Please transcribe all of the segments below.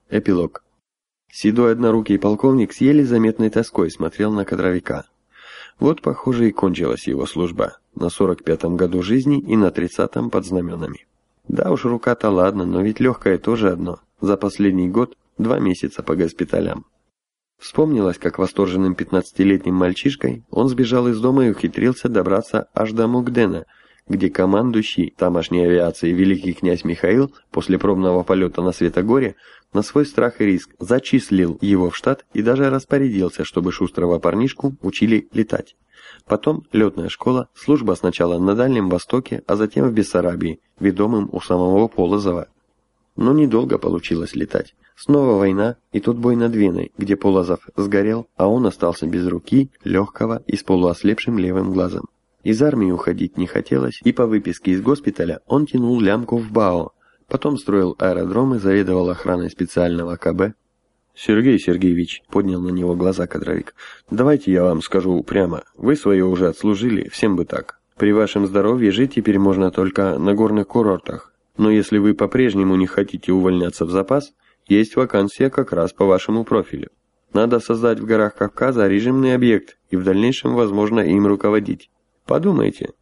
Эпилог. Седой однорукий полковник с еле заметной тоской смотрел на кадровика. Вот, похоже, и кончилась его служба. На 45-м году жизни и на 30-м под знаменами. Да уж, рука-то ладно, но ведь легкое тоже одно. За последний год 2 месяца по госпиталям. Вспомнилось, как восторженным 15-летним мальчишкой он сбежал из дома и ухитрился добраться аж до Мукдена, где командующий тамошней авиацией великий князь Михаил после пробного полета на Светогоре на свой страх и риск зачислил его в штат и даже распорядился, чтобы шустрого парнишку учили летать. Потом летная школа, служба сначала на Дальнем Востоке, а затем в Бессарабии, ведомым у самого Полозова. Но недолго получилось летать. Снова война, и тут бой над Веной, где Полозов сгорел, а он остался без руки, легкого и с полуослепшим левым глазом. Из армии уходить не хотелось, и по выписке из госпиталя он тянул лямку в БАО, потом строил аэродромы, заведовал охраной специального КБ. «Сергей Сергеевич», — поднял на него глаза кадровик, — «давайте я вам скажу прямо, вы свое уже отслужили, всем бы так. При вашем здоровье жить теперь можно только на горных курортах, но если вы по-прежнему не хотите увольняться в запас, есть вакансия как раз по вашему профилю. Надо создать в горах Кавказа режимный объект и в дальнейшем, возможно, им руководить. Подумайте».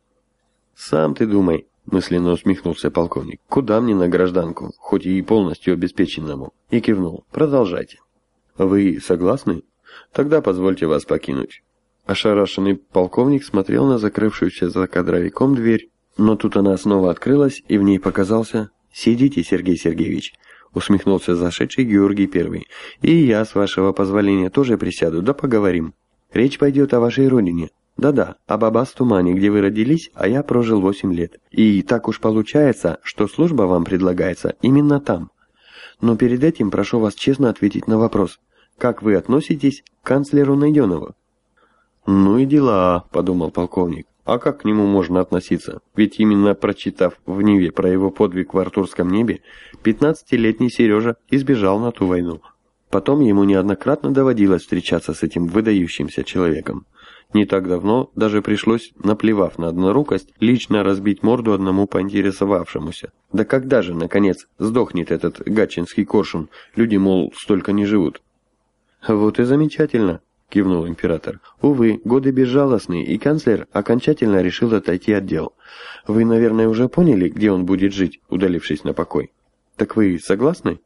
«Сам ты думай», — мысленно усмехнулся полковник. «Куда мне на гражданку, хоть и полностью обеспеченному?» И кивнул. «Продолжайте». «Вы согласны? Тогда позвольте вас покинуть». Ошарашенный полковник смотрел на закрывшуюся за кадровиком дверь, но тут она снова открылась, и в ней показался... «Сидите, Сергей Сергеевич», — усмехнулся зашедший Георгий Первый. «И я, с вашего позволения, тоже присяду, да поговорим. Речь пойдет о вашей родине. Да-да, об Аббас-Тумане, где вы родились, а я прожил 8 лет. И так уж получается, что служба вам предлагается именно там. Но перед этим прошу вас честно ответить на вопрос. Как вы относитесь к канцлеру Найденову?» «Ну и дела», — подумал полковник. «А как к нему можно относиться? Ведь именно прочитав в Ниве про его подвиг в Артурском небе, 15-летний Сережа избежал на ту войну. Потом ему неоднократно доводилось встречаться с этим выдающимся человеком. Не так давно даже пришлось, наплевав на однорукость, лично разбить морду одному поинтересовавшемуся. Да когда же, наконец, сдохнет этот гатчинский коршун? Люди, мол, столько не живут. «Вот и замечательно», — кивнул император. «Увы, годы безжалостные, и канцлер окончательно решил отойти от дел. Вы, наверное, уже поняли, где он будет жить, удалившись на покой. Так вы согласны?»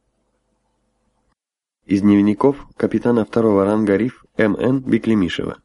Из дневников капитана 2-го ранга РИФ М.Н. Беклемишева.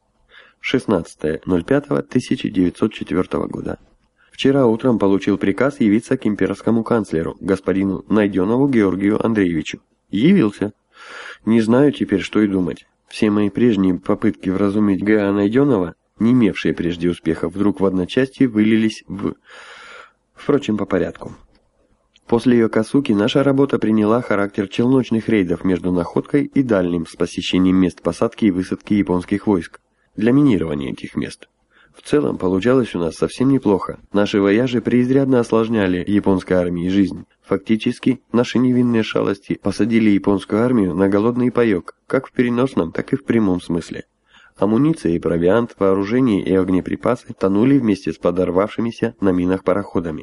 16.05.1904 года. Вчера утром получил приказ явиться к имперскому канцлеру, господину Найденову Георгию Андреевичу. Явился. Не знаю теперь, что и думать. Все мои прежние попытки вразумить Г.А. Найденова, не имевшие прежде успеха, вдруг в одночасье вылились в... Впрочем, по порядку. После Йокосуки наша работа приняла характер челночных рейдов между Находкой и Дальним с посещением мест посадки и высадки японских войск для минирования этих мест. В целом получалось у нас совсем неплохо. Наши вояжи преизрядно осложняли японской армии жизнь. Фактически, наши невинные шалости посадили японскую армию на голодный паёк, как в переносном, так и в прямом смысле. Амуниция и провиант, вооружение и огнеприпасы тонули вместе с подорвавшимися на минах пароходами.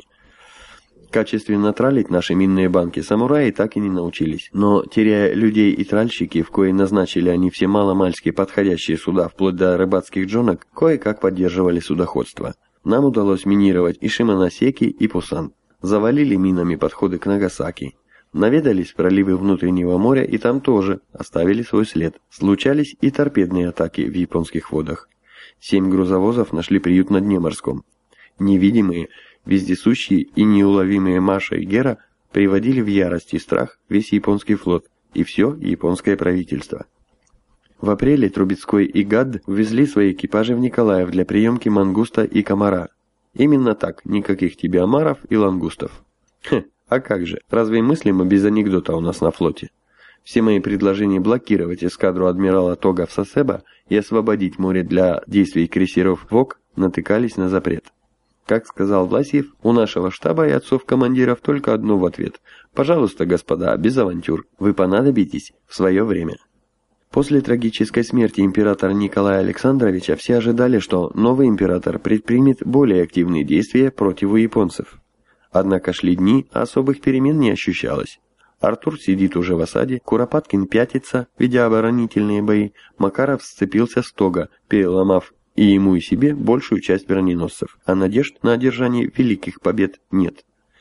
Качественно тралить наши минные банки самураи так и не научились, но, теряя людей и тральщики, в кои назначили они все маломальски подходящие суда вплоть до рыбацких джонок, кое-как поддерживали судоходство. Нам удалось минировать и Шимоносеки, и Пусан. Завалили минами подходы к Нагасаки. Наведались в проливы внутреннего моря и там тоже оставили свой след. Случались и торпедные атаки в японских водах. 7 грузовозов нашли приют на дне морском. Невидимые, вездесущие и неуловимые Маша и Гера приводили в ярость и страх весь японский флот и все японское правительство. В апреле Трубецкой и Гад ввезли свои экипажи в Николаев для приемки мангуста и комара. Именно так, никаких тебе омаров и лангустов. А как же, разве мыслимо без анекдота у нас на флоте? Все мои предложения блокировать эскадру адмирала Тога в Сасебо и освободить море для действий крейсеров ВОК натыкались на запрет. Как сказал Власьев, у нашего штаба и отцов-командиров только одно в ответ. «Пожалуйста, господа, без авантюр, вы понадобитесь в свое время». После трагической смерти императора Николая Александровича все ожидали, что новый император предпримет более активные действия против японцев. Однако шли дни, а особых перемен не ощущалось. Артур сидит уже в осаде, Куропаткин пятится, ведя оборонительные бои, Макаров сцепился с Того, переломав и ему и себе большую часть броненосцев, а надежд на одержание великих побед нет.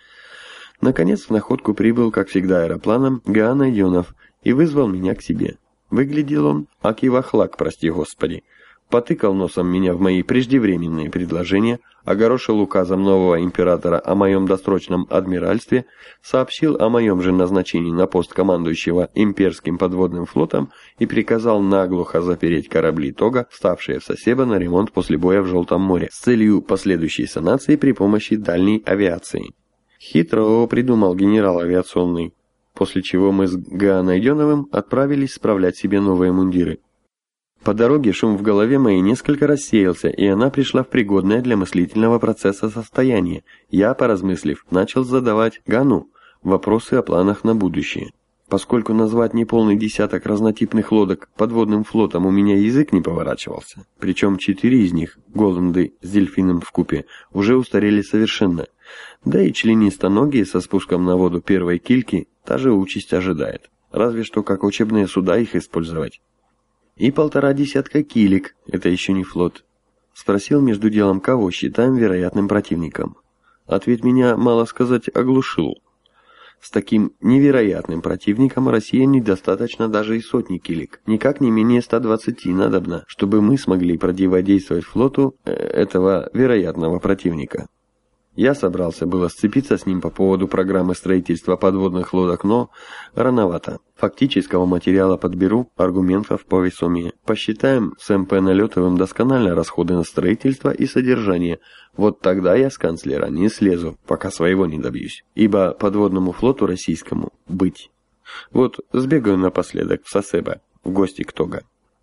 Наконец в находку прибыл, как всегда аэропланом, Гаан Найденов и вызвал меня к себе. Выглядел он, аки вахлак, прости господи. Потыкал носом меня в мои преждевременные предложения, огорошил указом нового императора о моем досрочном адмиральстве, сообщил о моем же назначении на пост командующего имперским подводным флотом и приказал наглухо запереть корабли Того, вставшие в Сасебо на ремонт после боя в Желтом море, с целью последующей санации при помощи дальней авиации. Хитро придумал генерал авиационный, после чего мы с Гаан Найденовым отправились справлять себе новые мундиры. По дороге шум в голове моей несколько рассеялся, и она пришла в пригодное для мыслительного процесса состояние. Я, поразмыслив, начал задавать Гану вопросы о планах на будущее. Поскольку назвать неполный десяток разнотипных лодок подводным флотом у меня язык не поворачивался, причем 4 из них, Голланды с дельфином вкупе, уже устарели совершенно. Да и членистоногие со спуском на воду первой кильки та же участь ожидает. Разве что как учебные суда их использовать. И 1,5 десятка килек, это еще не флот. Спросил между делом, кого считаем вероятным противником. Ответ меня, мало сказать, оглушил. С таким невероятным противником России недостаточно даже и 100 килек. Никак не менее 120 надобно, чтобы мы смогли противодействовать флоту этого вероятного противника. Я собрался было сцепиться с ним по поводу программы строительства подводных лодок, но рановато. Фактического материала подберу, аргументов повесомее. Посчитаем с МП Налетовым досконально расходы на строительство и содержание. Вот тогда я с канцлера не слезу, пока своего не добьюсь. Ибо подводному флоту российскому быть. Вот сбегаю напоследок в Сасебо, в гости к Того.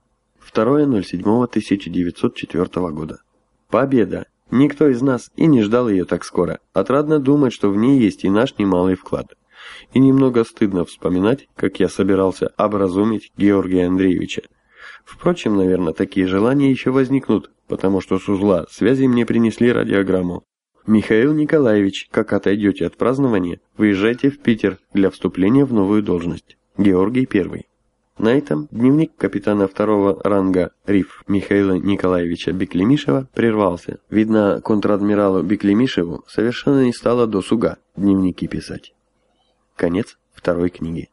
2.07.1904 года. Победа! Никто из нас и не ждал ее так скоро. Отрадно думать, что в ней есть и наш немалый вклад. И немного стыдно вспоминать, как я собирался образумить Георгия Андреевича. Впрочем, наверное, такие желания еще возникнут, потому что с узла связи мне принесли радиограмму. «Михаил Николаевич, как отойдете от празднования, выезжайте в Питер для вступления в новую должность. Георгий I». На этом дневник капитана 2-го ранга РИФ Михаила Николаевича Беклемишева прервался. Видно, контр-адмиралу Беклемишеву совершенно не стало досуга дневники писать. Конец 2-й книги.